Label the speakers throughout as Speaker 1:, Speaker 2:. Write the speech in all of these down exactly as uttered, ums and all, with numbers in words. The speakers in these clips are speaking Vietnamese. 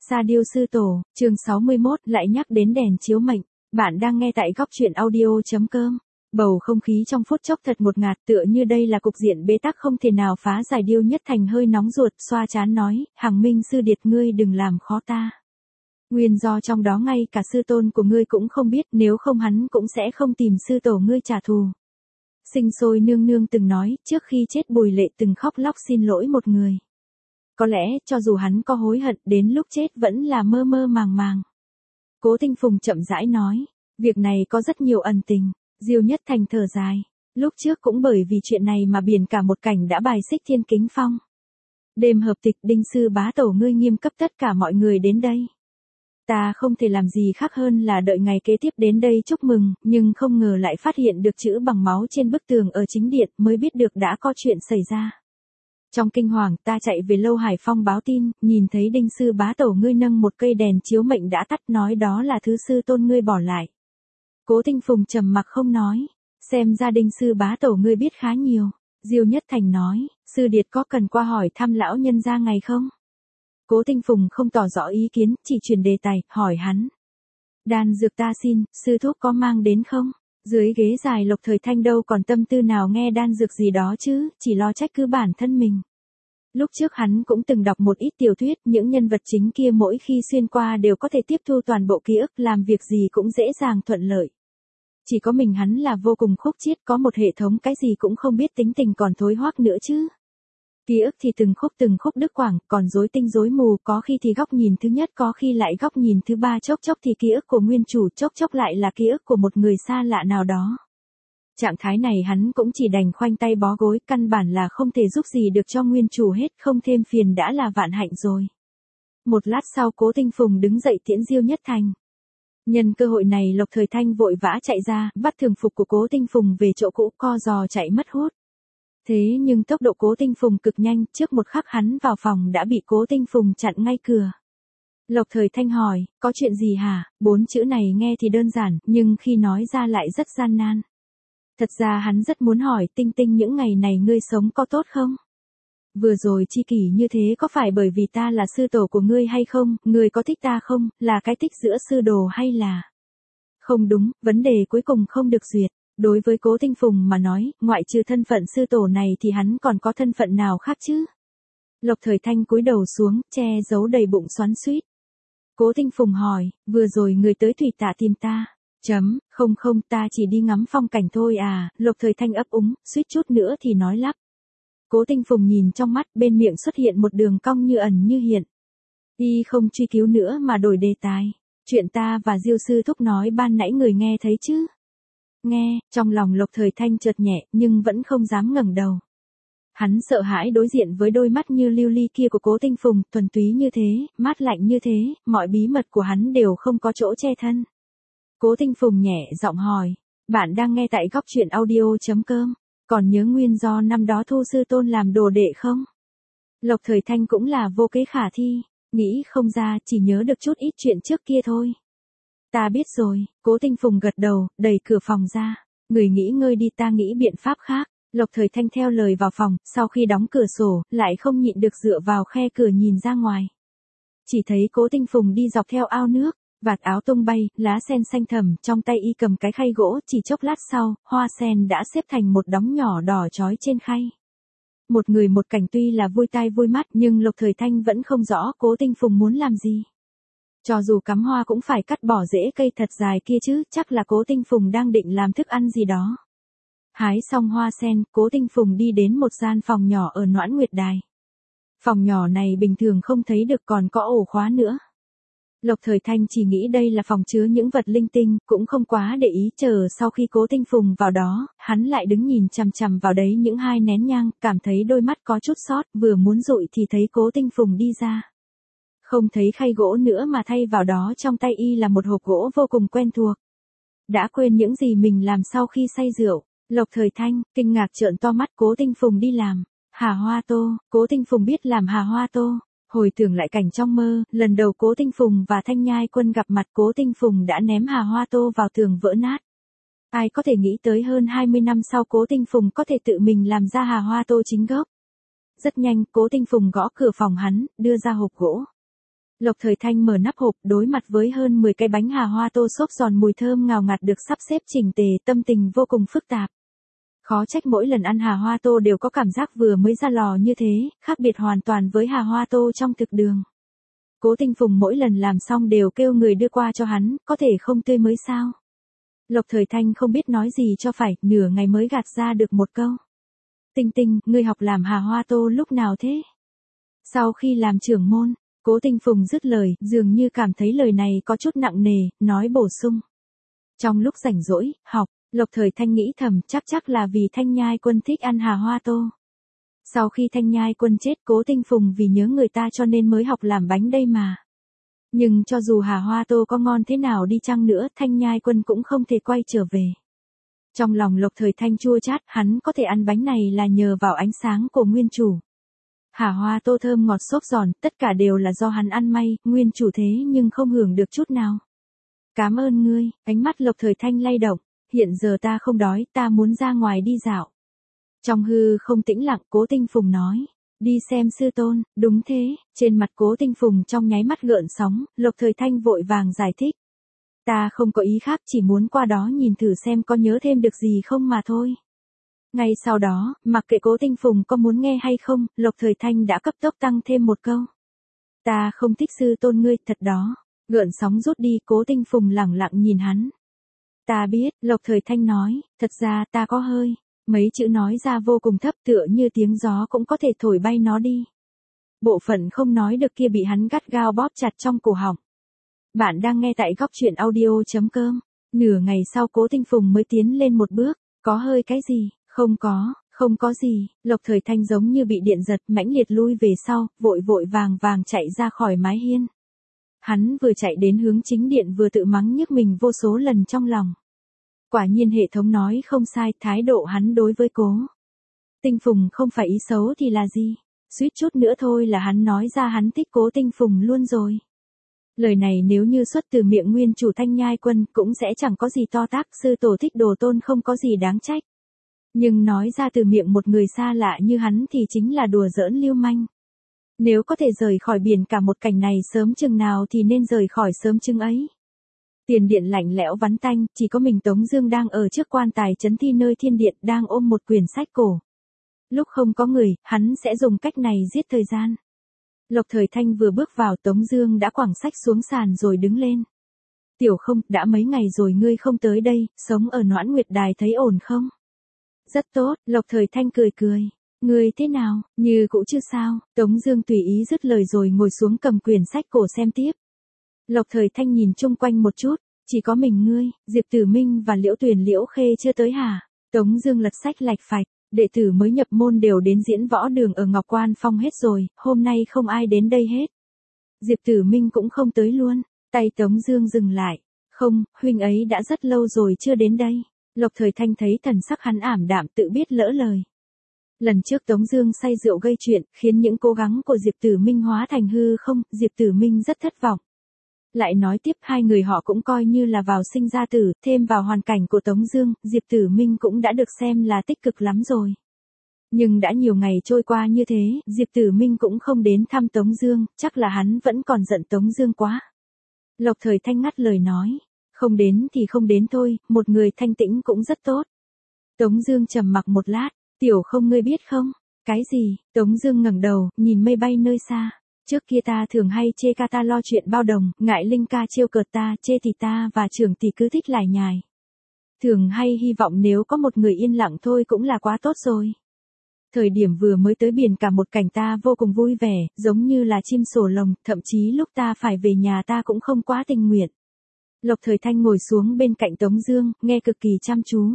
Speaker 1: Sa Diêu Sư Tổ, chương sáu mươi mốt lại nhắc đến đèn chiếu mệnh. Bạn đang nghe tại góc truyện audio.com. Bầu không khí trong phút chốc thật ngột ngạt, tựa như đây là cục diện bế tắc không thể nào phá giải. Điêu Nhất Thành hơi nóng ruột, xoa trán nói, Hằng Minh sư điệt ngươi đừng làm khó ta. Nguyên do trong đó ngay cả sư tôn của ngươi cũng không biết, nếu không hắn cũng sẽ không tìm sư tổ ngươi trả thù. Sinh Sôi nương nương từng nói, trước khi chết Bùi Lệ từng khóc lóc xin lỗi một người. Có lẽ, cho dù hắn có hối hận, đến lúc chết vẫn là mơ mơ màng màng. Cố Tinh Phùng chậm rãi nói, việc này có rất nhiều ẩn tình. Diêu Nhất Thành thở dài, lúc trước cũng bởi vì chuyện này mà biển cả một cảnh đã bài xích Thiên Kính Phong. Đêm hợp tịch, Đinh sư bá tổ ngươi nghiêm cấp tất cả mọi người đến đây. Ta không thể làm gì khác hơn là đợi ngày kế tiếp đến đây chúc mừng, nhưng không ngờ lại phát hiện được chữ bằng máu trên bức tường ở chính điện, mới biết được đã có chuyện xảy ra. Trong kinh hoàng, ta chạy về Lâu Hải Phong báo tin, nhìn thấy Đinh sư bá tổ ngươi nâng một cây đèn chiếu mệnh đã tắt, nói đó là thứ sư tôn ngươi bỏ lại. Cố Tinh Phùng trầm mặc không nói, xem ra Đinh sư bá tổ ngươi biết khá nhiều. Diêu Nhất Thành nói, sư điệt có cần qua hỏi thăm lão nhân gia ngày không? Cố Tinh Phùng không tỏ rõ ý kiến, chỉ chuyển đề tài, hỏi hắn. Đan dược ta xin, sư thúc có mang đến không? Dưới ghế dài Lộc Thời Thanh đâu còn tâm tư nào nghe đan dược gì đó chứ, chỉ lo trách cứ bản thân mình. Lúc trước hắn cũng từng đọc một ít tiểu thuyết, những nhân vật chính kia mỗi khi xuyên qua đều có thể tiếp thu toàn bộ ký ức, làm việc gì cũng dễ dàng thuận lợi. Chỉ có mình hắn là vô cùng khúc chiết, có một hệ thống cái gì cũng không biết, tính tình còn thối hoác nữa chứ. Ký ức thì từng khúc từng khúc đứt quãng, còn rối tinh rối mù, có khi thì góc nhìn thứ nhất, có khi lại góc nhìn thứ ba, chốc chốc thì ký ức của nguyên chủ, chốc chốc lại là ký ức của một người xa lạ nào đó. Trạng thái này hắn cũng chỉ đành khoanh tay bó gối, căn bản là không thể giúp gì được cho nguyên chủ hết, không thêm phiền đã là vạn hạnh rồi. Một lát sau Cố Tinh Phùng đứng dậy tiễn Diêu Nhất Thành. Nhân cơ hội này Lộc Thời Thanh vội vã chạy ra, bắt thường phục của Cố Tinh Phùng về chỗ cũ, co giò chạy mất hút. Thế nhưng tốc độ Cố Tinh Phùng cực nhanh, trước một khắc hắn vào phòng đã bị Cố Tinh Phùng chặn ngay cửa. Lộc Thời Thanh hỏi, có chuyện gì hả? Bốn chữ này nghe thì đơn giản, nhưng khi nói ra lại rất gian nan. Thật ra hắn rất muốn hỏi, Tinh Tinh những ngày này ngươi sống có tốt không? Vừa rồi chi kỷ như thế có phải bởi vì ta là sư tổ của ngươi hay không? Ngươi có thích ta không? Là cái thích giữa sư đồ hay là... Không đúng, vấn đề cuối cùng không được duyệt. Đối với Cố Tinh Phùng mà nói, ngoại trừ thân phận sư tổ này thì hắn còn có thân phận nào khác chứ? Lộc Thời Thanh cúi đầu xuống, che giấu đầy bụng xoắn xuýt. Cố Tinh Phùng hỏi, vừa rồi người tới Thủy Tạ tìm ta. Chấm, không không, ta chỉ đi ngắm phong cảnh thôi à. Lộc Thời Thanh ấp úng, suýt chút nữa thì nói lắp. Cố Tinh Phùng nhìn trong mắt, bên miệng xuất hiện một đường cong như ẩn như hiện. Y không truy cứu nữa mà đổi đề tài. Chuyện ta và Diêu sư thúc nói ban nãy người nghe thấy chứ? Nghe, trong lòng Lộc Thời Thanh chợt nhẹ, nhưng vẫn không dám ngẩng đầu. Hắn sợ hãi đối diện với đôi mắt như lưu ly kia của Cố Tinh Phùng, thuần túy như thế, mát lạnh như thế, mọi bí mật của hắn đều không có chỗ che thân. Cố Tinh Phùng nhẹ giọng hỏi, bạn đang nghe tại góc truyện audio.com, còn nhớ nguyên do năm đó thu sư tôn làm đồ đệ không? Lộc Thời Thanh cũng là vô kế khả thi, nghĩ không ra, chỉ nhớ được chút ít chuyện trước kia thôi. Ta biết rồi, Cố Tinh Phùng gật đầu, đẩy cửa phòng ra. Người nghỉ ngơi đi, ta nghĩ biện pháp khác. Lộc Thời Thanh theo lời vào phòng, sau khi đóng cửa sổ, lại không nhịn được dựa vào khe cửa nhìn ra ngoài. Chỉ thấy Cố Tinh Phùng đi dọc theo ao nước, vạt áo tung bay, lá sen xanh thẳm, trong tay y cầm cái khay gỗ, chỉ chốc lát sau, hoa sen đã xếp thành một đống nhỏ đỏ chói trên khay. Một người một cảnh tuy là vui tai vui mắt, nhưng Lộc Thời Thanh vẫn không rõ Cố Tinh Phùng muốn làm gì. Cho dù cắm hoa cũng phải cắt bỏ rễ cây thật dài kia chứ, chắc là Cố Tinh Phùng đang định làm thức ăn gì đó. Hái xong hoa sen, Cố Tinh Phùng đi đến một gian phòng nhỏ ở Noãn Nguyệt Đài. Phòng nhỏ này bình thường không thấy được, còn có ổ khóa nữa. Lộc Thời Thanh chỉ nghĩ đây là phòng chứa những vật linh tinh, cũng không quá để ý, chờ sau khi Cố Tinh Phùng vào đó, hắn lại đứng nhìn chằm chằm vào đấy những hai nén nhang, cảm thấy đôi mắt có chút sót, vừa muốn dụi thì thấy Cố Tinh Phùng đi ra. Không thấy khay gỗ nữa mà thay vào đó trong tay y là một hộp gỗ vô cùng quen thuộc. Đã quên những gì mình làm sau khi say rượu, Lộc Thời Thanh, kinh ngạc trợn to mắt. Cố Tinh Phùng đi làm hà hoa tô, Cố Tinh Phùng biết làm hà hoa tô. Hồi tưởng lại cảnh trong mơ, lần đầu Cố Tinh Phùng và Thanh Nhai Quân gặp mặt, Cố Tinh Phùng đã ném hà hoa tô vào tường vỡ nát. Ai có thể nghĩ tới hơn hai mươi năm sau Cố Tinh Phùng có thể tự mình làm ra hà hoa tô chính gốc. Rất nhanh, Cố Tinh Phùng gõ cửa phòng hắn, đưa ra hộp gỗ. Lộc Thời Thanh mở nắp hộp, đối mặt với hơn mười cái bánh hà hoa tô xốp giòn mùi thơm ngào ngạt được sắp xếp chỉnh tề, tâm tình vô cùng phức tạp. Khó trách mỗi lần ăn hà hoa tô đều có cảm giác vừa mới ra lò như thế, khác biệt hoàn toàn với hà hoa tô trong thực đường. Cố Tinh Phùng mỗi lần làm xong đều kêu người đưa qua cho hắn, có thể không tươi mới sao? Lộc Thời Thanh không biết nói gì cho phải, nửa ngày mới gạt ra được một câu. Tinh Tinh, ngươi học làm hà hoa tô lúc nào thế? Sau khi làm trưởng môn, Cố Tinh Phùng dứt lời, dường như cảm thấy lời này có chút nặng nề, nói bổ sung. Trong lúc rảnh rỗi, học, Lộc Thời Thanh nghĩ thầm, chắc chắc là vì Thanh Nhai Quân thích ăn hà hoa tô. Sau khi Thanh Nhai Quân chết, Cố Tinh Phùng vì nhớ người ta cho nên mới học làm bánh đây mà. Nhưng cho dù hà hoa tô có ngon thế nào đi chăng nữa, Thanh Nhai Quân cũng không thể quay trở về. Trong lòng Lộc Thời Thanh chua chát, hắn có thể ăn bánh này là nhờ vào ánh sáng của nguyên chủ. Hà hoa tô thơm ngọt xốp giòn, tất cả đều là do hắn ăn may, nguyên chủ thế nhưng không hưởng được chút nào. Cảm ơn ngươi, ánh mắt Lộc Thời Thanh lay động, hiện giờ ta không đói, ta muốn ra ngoài đi dạo. Trong hư không tĩnh lặng, Cố Tinh Phùng nói, đi xem sư tôn, đúng thế, trên mặt Cố Tinh Phùng trong nháy mắt gợn sóng, Lộc Thời Thanh vội vàng giải thích. Ta không có ý khác, chỉ muốn qua đó nhìn thử xem có nhớ thêm được gì không mà thôi. Ngay sau đó, mặc kệ Cố Tinh Phùng có muốn nghe hay không, Lộc Thời Thanh đã cấp tốc tăng thêm một câu. Ta không thích sư tôn ngươi, thật đó. Gợn sóng rút đi, Cố Tinh Phùng lẳng lặng nhìn hắn. Ta biết, Lộc Thời Thanh nói, thật ra ta có hơi. Mấy chữ nói ra vô cùng thấp, tựa như tiếng gió cũng có thể thổi bay nó đi. Bộ phận không nói được kia bị hắn gắt gao bóp chặt trong cổ họng. Bạn đang nghe tại góc truyện audio chấm com. Nửa ngày sau Cố Tinh Phùng mới tiến lên một bước. Có hơi cái gì? Không có, không có gì. Lộc Thời Thanh giống như bị điện giật, mãnh liệt lui về sau, vội vội vàng vàng chạy ra khỏi mái hiên. Hắn vừa chạy đến hướng chính điện vừa tự mắng nhức mình vô số lần trong lòng. Quả nhiên hệ thống nói không sai, thái độ hắn đối với Cố Tinh Phùng không phải ý xấu thì là gì? Suýt chút nữa thôi là hắn nói ra hắn thích Cố Tinh Phùng luôn rồi. Lời này nếu như xuất từ miệng nguyên chủ Thanh Nhai Quân cũng sẽ chẳng có gì to tát, sư tổ thích đồ tôn không có gì đáng trách. Nhưng nói ra từ miệng một người xa lạ như hắn thì chính là đùa giỡn lưu manh. Nếu có thể rời khỏi biển cả một cảnh này sớm chừng nào thì nên rời khỏi sớm chừng ấy. Tiền điện lạnh lẽo vắn tanh, chỉ có mình Tống Dương đang ở trước quan tài trấn thi nơi thiên điện đang ôm một quyển sách cổ. Lúc không có người, hắn sẽ dùng cách này giết thời gian. Lộc Thời Thanh vừa bước vào, Tống Dương đã quẳng sách xuống sàn rồi đứng lên. Tiểu Không, đã mấy ngày rồi ngươi không tới đây, sống ở Noãn Nguyệt Đài thấy ổn không? Rất tốt, Lộc Thời Thanh cười cười. Ngươi thế nào, như cũ chứ sao? Tống Dương tùy ý dứt lời rồi ngồi xuống cầm quyển sách cổ xem tiếp. Lộc Thời Thanh nhìn chung quanh một chút, chỉ có mình ngươi, Diệp Tử Minh và Liễu Tuyền Liễu Khê chưa tới hả? Tống Dương lật sách lạch phạch, đệ tử mới nhập môn đều đến diễn võ đường ở Ngọc Quan Phong hết rồi, hôm nay không ai đến đây hết. Diệp Tử Minh cũng không tới luôn. Tay Tống Dương dừng lại. Không, huynh ấy đã rất lâu rồi chưa đến đây. Lộc Thời Thanh thấy thần sắc hắn ảm đạm, tự biết lỡ lời. Lần trước Tống Dương say rượu gây chuyện, khiến những cố gắng của Diệp Tử Minh hóa thành hư không, Diệp Tử Minh rất thất vọng. Lại nói tiếp, hai người họ cũng coi như là vào sinh ra tử, thêm vào hoàn cảnh của Tống Dương, Diệp Tử Minh cũng đã được xem là tích cực lắm rồi. Nhưng đã nhiều ngày trôi qua như thế, Diệp Tử Minh cũng không đến thăm Tống Dương, chắc là hắn vẫn còn giận Tống Dương quá. Lộc Thời Thanh ngắt lời nói, không đến thì không đến thôi, một người thanh tĩnh cũng rất tốt. Tống Dương trầm mặc một lát, Tiểu Không, ngươi biết không? Cái gì? Tống Dương ngẩng đầu, nhìn mây bay nơi xa. Trước kia ta thường hay chê ca ta lo chuyện bao đồng, ngại Linh ca trêu cợt ta, chê thì ta và trưởng tỷ cứ thích lải nhải. Thường hay hy vọng nếu có một người yên lặng thôi cũng là quá tốt rồi. Thời điểm vừa mới tới biển cả một cảnh ta vô cùng vui vẻ, giống như là chim sổ lồng, thậm chí lúc ta phải về nhà ta cũng không quá tình nguyện. Lộc Thời Thanh ngồi xuống bên cạnh Tống Dương, nghe cực kỳ chăm chú.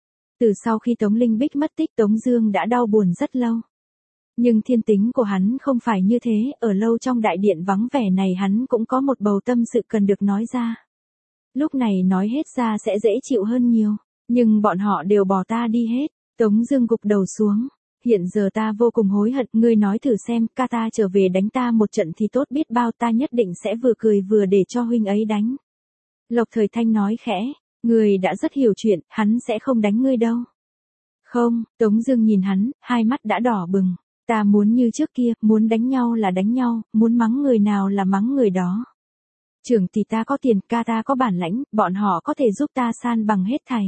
Speaker 1: Từ sau khi Tống Linh Bích mất tích, Tống Dương đã đau buồn rất lâu. Nhưng thiên tính của hắn không phải như thế, ở lâu trong đại điện vắng vẻ này hắn cũng có một bầu tâm sự cần được nói ra. Lúc này nói hết ra sẽ dễ chịu hơn nhiều, nhưng bọn họ đều bỏ ta đi hết. Tống Dương gục đầu xuống. Hiện giờ ta vô cùng hối hận, ngươi nói thử xem, ca ta trở về đánh ta một trận thì tốt biết bao, ta nhất định sẽ vừa cười vừa để cho huynh ấy đánh. Lộc Thời Thanh nói khẽ, ngươi đã rất hiểu chuyện, hắn sẽ không đánh ngươi đâu. Không, Tống Dương nhìn hắn, hai mắt đã đỏ bừng. Ta muốn như trước kia, muốn đánh nhau là đánh nhau, muốn mắng người nào là mắng người đó. Trưởng thì ta có tiền, ca ta có bản lãnh, bọn họ có thể giúp ta san bằng hết thảy.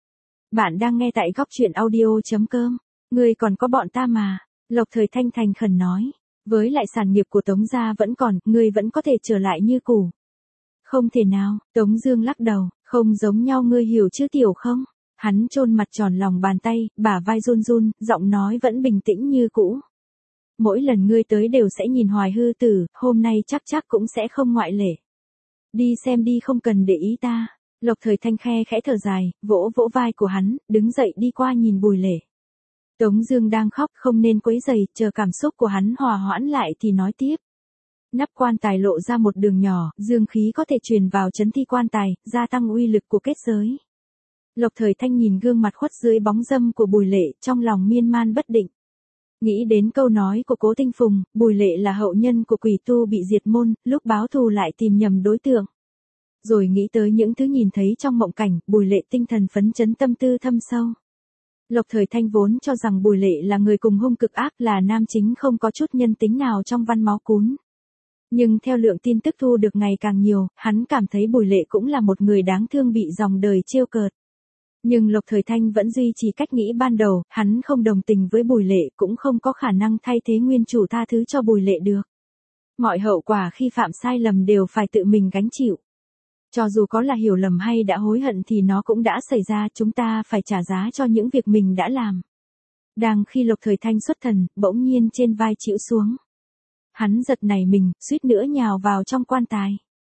Speaker 1: Bạn đang nghe tại góc truyện audio.com. Ngươi còn có bọn ta mà. Lộc Thời Thanh thành khẩn nói. Với lại sản nghiệp của Tống gia vẫn còn, ngươi vẫn có thể trở lại như cũ. Không thể nào, Tống Dương lắc đầu, không giống nhau ngươi hiểu chứ tiểu không? Hắn chôn mặt tròn lòng bàn tay, bả vai run run, giọng nói vẫn bình tĩnh như cũ. Mỗi lần ngươi tới đều sẽ nhìn Hoài Hư Tử, hôm nay chắc chắc cũng sẽ không ngoại lệ. Đi xem đi, không cần để ý ta. Lộc Thời Thanh khe khẽ thở dài, vỗ vỗ vai của hắn, đứng dậy đi qua nhìn Bùi Lệ. Tống Dương đang khóc, không nên quấy rầy, chờ cảm xúc của hắn hòa hoãn lại thì nói tiếp. Nắp quan tài lộ ra một đường nhỏ, dương khí có thể truyền vào chấn thi quan tài, gia tăng uy lực của kết giới. Lộc Thời Thanh nhìn gương mặt khuất dưới bóng râm của Bùi Lệ, trong lòng miên man bất định. Nghĩ đến câu nói của Cố Tinh Phùng, Bùi Lệ là hậu nhân của quỷ tu bị diệt môn, lúc báo thù lại tìm nhầm đối tượng. Rồi nghĩ tới những thứ nhìn thấy trong mộng cảnh, Bùi Lệ tinh thần phấn chấn, tâm tư thâm sâu. Lộc Thời Thanh vốn cho rằng Bùi Lệ là người cùng hung cực ác, là nam chính không có chút nhân tính nào trong văn máu cún. Nhưng theo lượng tin tức thu được ngày càng nhiều, hắn cảm thấy Bùi Lệ cũng là một người đáng thương bị dòng đời trêu cợt. Nhưng Lộc Thời Thanh vẫn duy trì cách nghĩ ban đầu, hắn không đồng tình với Bùi Lệ, cũng không có khả năng thay thế nguyên chủ tha thứ cho Bùi Lệ được. Mọi hậu quả khi phạm sai lầm đều phải tự mình gánh chịu. Cho dù có là hiểu lầm hay đã hối hận thì nó cũng đã xảy ra, chúng ta phải trả giá cho những việc mình đã làm. Đang khi Lộc Thời Thanh xuất thần, bỗng nhiên trên vai chịu xuống. Hắn giật nảy mình, suýt nữa nhào vào trong quan tài.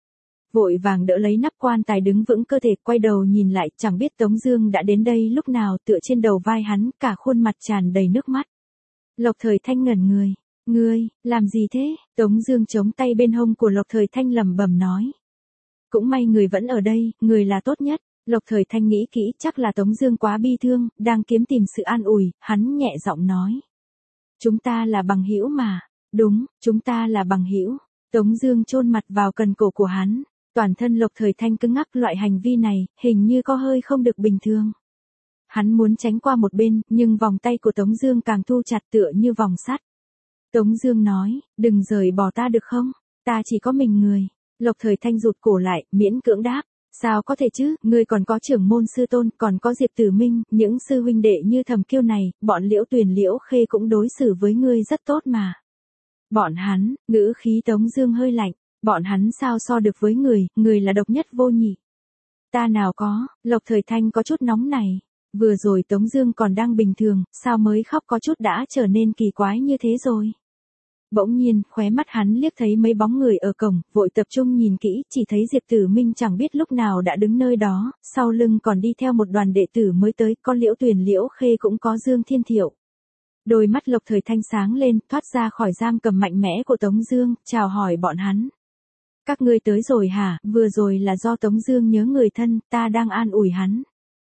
Speaker 1: Vội vàng đỡ lấy nắp quan tài đứng vững cơ thể, quay đầu nhìn lại, chẳng biết Tống Dương đã đến đây lúc nào, tựa trên đầu vai hắn, cả khuôn mặt tràn đầy nước mắt. Lộc Thời Thanh ngẩn người. Ngươi, làm gì thế? Tống Dương chống tay bên hông của Lộc Thời Thanh lẩm bẩm nói. Cũng may người vẫn ở đây, người là tốt nhất. Lộc Thời Thanh nghĩ kỹ, chắc là Tống Dương quá bi thương, đang kiếm tìm sự an ủi, hắn nhẹ giọng nói. Chúng ta là bằng hữu mà. Đúng, chúng ta là bằng hữu. Tống Dương chôn mặt vào cần cổ của hắn. Toàn thân Lộc Thời Thanh cứng ngắc, loại hành vi này, hình như có hơi không được bình thường. Hắn muốn tránh qua một bên, nhưng vòng tay của Tống Dương càng thu chặt, tựa như vòng sắt. Tống Dương nói, đừng rời bỏ ta được không? Ta chỉ có mình người. Lộc Thời Thanh rụt cổ lại, miễn cưỡng đáp. Sao có thể chứ, ngươi còn có trưởng môn sư tôn, còn có Diệp Tử Minh, những sư huynh đệ như Thẩm Kiêu này, bọn Liễu Tuyền Liễu Khê cũng đối xử với ngươi rất tốt mà. Bọn hắn, ngữ khí Tống Dương hơi lạnh. Bọn hắn sao so được với người, người là độc nhất vô nhị. Ta nào có, Lộc Thời Thanh có chút nóng này. Vừa rồi Tống Dương còn đang bình thường, sao mới khóc có chút đã trở nên kỳ quái như thế rồi. Bỗng nhiên, khóe mắt hắn liếc thấy mấy bóng người ở cổng, vội tập trung nhìn kỹ, chỉ thấy Diệp Tử Minh chẳng biết lúc nào đã đứng nơi đó, sau lưng còn đi theo một đoàn đệ tử mới tới, có Liễu Tuyền Liễu Khê cũng có Dương Thiên Thiệu. Đôi mắt Lộc Thời Thanh sáng lên, thoát ra khỏi giam cầm mạnh mẽ của Tống Dương, chào hỏi bọn hắn. Các ngươi tới rồi hả? Vừa rồi là do Tống Dương nhớ người thân, ta đang an ủi hắn.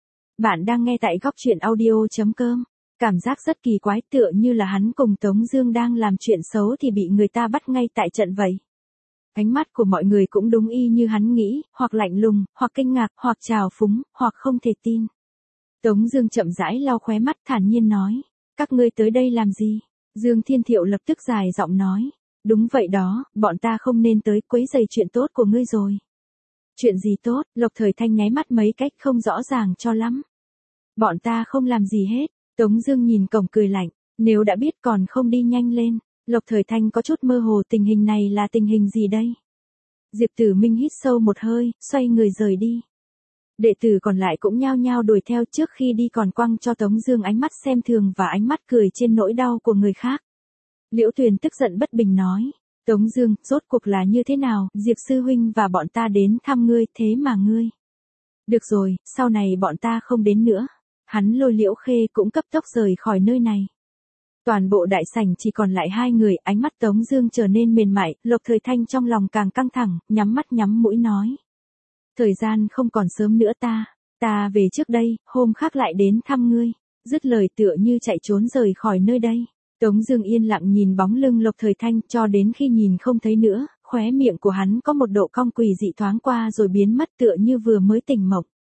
Speaker 1: Bạn đang nghe tại góc truyện audio.com. Cảm giác rất kỳ quái, tựa như là hắn cùng Tống Dương đang làm chuyện xấu thì bị người ta bắt ngay tại trận vậy. Ánh mắt của mọi người cũng đúng y như hắn nghĩ, hoặc lạnh lùng, hoặc kinh ngạc, hoặc trào phúng, hoặc không thể tin. Tống Dương chậm rãi lau khóe mắt, thản nhiên nói, các ngươi tới đây làm gì? Dương Thiên Thiệu lập tức dài giọng nói. Đúng vậy đó, bọn ta không nên tới quấy rầy chuyện tốt của ngươi rồi. Chuyện gì tốt? Lộc Thời Thanh nháy mắt mấy cách không rõ ràng cho lắm. Bọn ta không làm gì hết. Tống Dương nhìn cổng cười lạnh. Nếu đã biết còn không đi nhanh lên. Lộc Thời Thanh có chút mơ hồ, tình hình này là tình hình gì đây? Diệp Tử Minh hít sâu một hơi, xoay người rời đi. Đệ tử còn lại cũng nhao nhao đuổi theo, trước khi đi còn quăng cho Tống Dương ánh mắt xem thường và ánh mắt cười trên nỗi đau của người khác. Liễu Tuyền tức giận bất bình nói, Tống Dương, rốt cuộc là như thế nào? Diệp sư huynh và bọn ta đến thăm ngươi, thế mà ngươi. Được rồi, sau này bọn ta không đến nữa. Hắn lôi Liễu Khê cũng cấp tốc rời khỏi nơi này. Toàn bộ đại sảnh chỉ còn lại hai người, ánh mắt Tống Dương trở nên mềm mại, Lộc Thời Thanh trong lòng càng căng thẳng, nhắm mắt nhắm mũi nói. Thời gian không còn sớm nữa ta, ta về trước đây, hôm khác lại đến thăm ngươi. Dứt lời tựa như chạy trốn rời khỏi nơi đây. Tống Dương yên lặng nhìn bóng lưng Lộc Thời Thanh cho đến khi nhìn không thấy nữa, khóe miệng của hắn có một độ cong quỷ dị thoáng qua rồi biến mất tựa như vừa mới tỉnh mộng.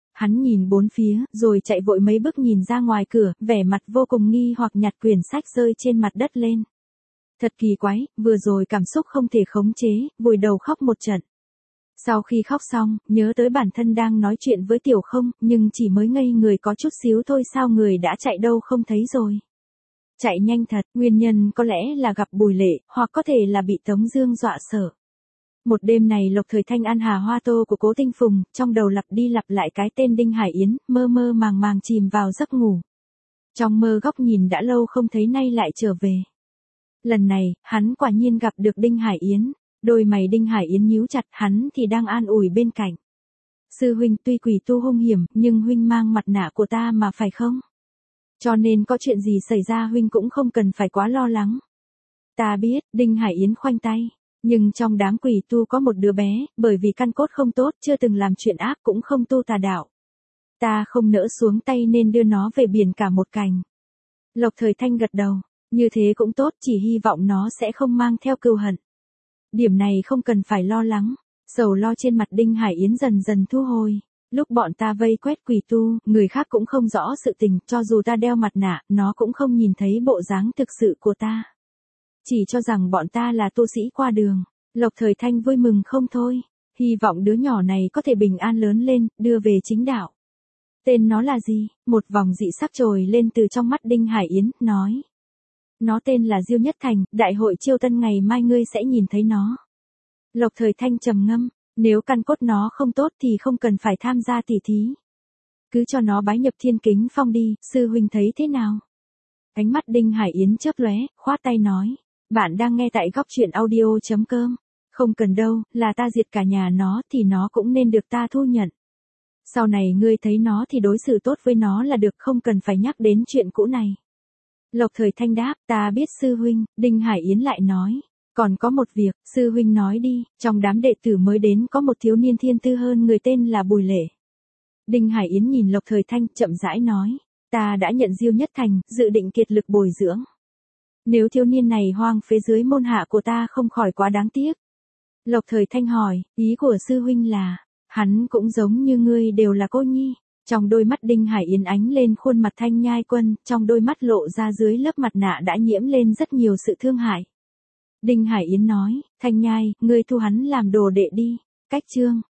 Speaker 1: Hắn nhìn bốn phía, rồi chạy vội mấy bước nhìn ra ngoài cửa, vẻ mặt vô cùng nghi hoặc nhặt quyển sách rơi trên mặt đất lên. Thật kỳ quái, vừa rồi cảm xúc không thể khống chế, vùi đầu khóc một trận. Sau khi khóc xong, nhớ tới bản thân đang nói chuyện với Tiểu Không, nhưng chỉ mới ngây người có chút xíu thôi sao người đã chạy đâu không thấy rồi. Chạy nhanh thật, nguyên nhân có lẽ là gặp Bùi Lệ, hoặc có thể là bị Tống Dương dọa sợ. Một đêm này Lộc Thời Thanh ăn hà hoa tô của Cố Tinh Phùng, trong đầu lặp đi lặp lại cái tên Đinh Hải Yến, mơ mơ màng màng chìm vào giấc ngủ. Trong mơ góc nhìn đã lâu không thấy nay lại trở về. Lần này, hắn quả nhiên gặp được Đinh Hải Yến. Đôi mày Đinh Hải Yến nhíu chặt, hắn thì đang an ủi bên cạnh. Sư huynh tuy quỷ tu hung hiểm, nhưng huynh mang mặt nạ của ta mà phải không? Cho nên có chuyện gì xảy ra huynh cũng không cần phải quá lo lắng. Ta biết, Đinh Hải Yến khoanh tay. Nhưng trong đám quỷ tu có một đứa bé, bởi vì căn cốt không tốt, chưa từng làm chuyện ác cũng không tu tà đạo. Ta không nỡ xuống tay nên đưa nó về biển cả một cành. Lộc Thời Thanh gật đầu. Như thế cũng tốt, chỉ hy vọng nó sẽ không mang theo cừu hận. Điểm này không cần phải lo lắng. Sầu lo trên mặt Đinh Hải Yến dần dần thu hồi. Lúc bọn ta vây quét quỷ tu, người khác cũng không rõ sự tình, cho dù ta đeo mặt nạ, nó cũng không nhìn thấy bộ dáng thực sự của ta. Chỉ cho rằng bọn ta là tu sĩ qua đường. Lộc Thời Thanh vui mừng không thôi. Hy vọng đứa nhỏ này có thể bình an lớn lên, đưa về chính đạo. Tên nó là gì? Một vòng dị sắc trồi lên từ trong mắt Đinh Hải Yến, nói. Nó tên là Diêu Nhất Thành, đại hội chiêu tân ngày mai ngươi sẽ nhìn thấy nó. Lộc Thời Thanh trầm ngâm, nếu căn cốt nó không tốt thì không cần phải tham gia tỉ thí. Cứ cho nó bái nhập Thiên Kính Phong đi, sư huynh thấy thế nào? Ánh mắt Đinh Hải Yến chớp lóe, khoát tay nói. Bạn đang nghe tại góc truyện audio chấm com. Không cần đâu, là ta diệt cả nhà nó thì nó cũng nên được ta thu nhận. Sau này ngươi thấy nó thì đối xử tốt với nó là được, không cần phải nhắc đến chuyện cũ này. Lộc Thời Thanh đáp, ta biết sư huynh. Đinh Hải Yến lại nói. Còn có một việc, sư huynh nói đi, trong đám đệ tử mới đến có một thiếu niên thiên tư hơn người tên là Bùi Lệ. Đinh Hải Yến nhìn Lộc Thời Thanh chậm rãi nói. Ta đã nhận Diêu Nhất Thành, dự định kiệt lực bồi dưỡng. Nếu thiếu niên này hoang phế dưới môn hạ của ta không khỏi quá đáng tiếc. Lộc Thời Thanh hỏi, ý của sư huynh là, hắn cũng giống như ngươi đều là cô nhi. Trong đôi mắt Đinh Hải Yến ánh lên khuôn mặt Thanh Nhai Quân, trong đôi mắt lộ ra dưới lớp mặt nạ đã nhiễm lên rất nhiều sự thương hại. Đinh Hải Yến nói, Thanh Nhai, ngươi thu hắn làm đồ đệ đi. Cách chương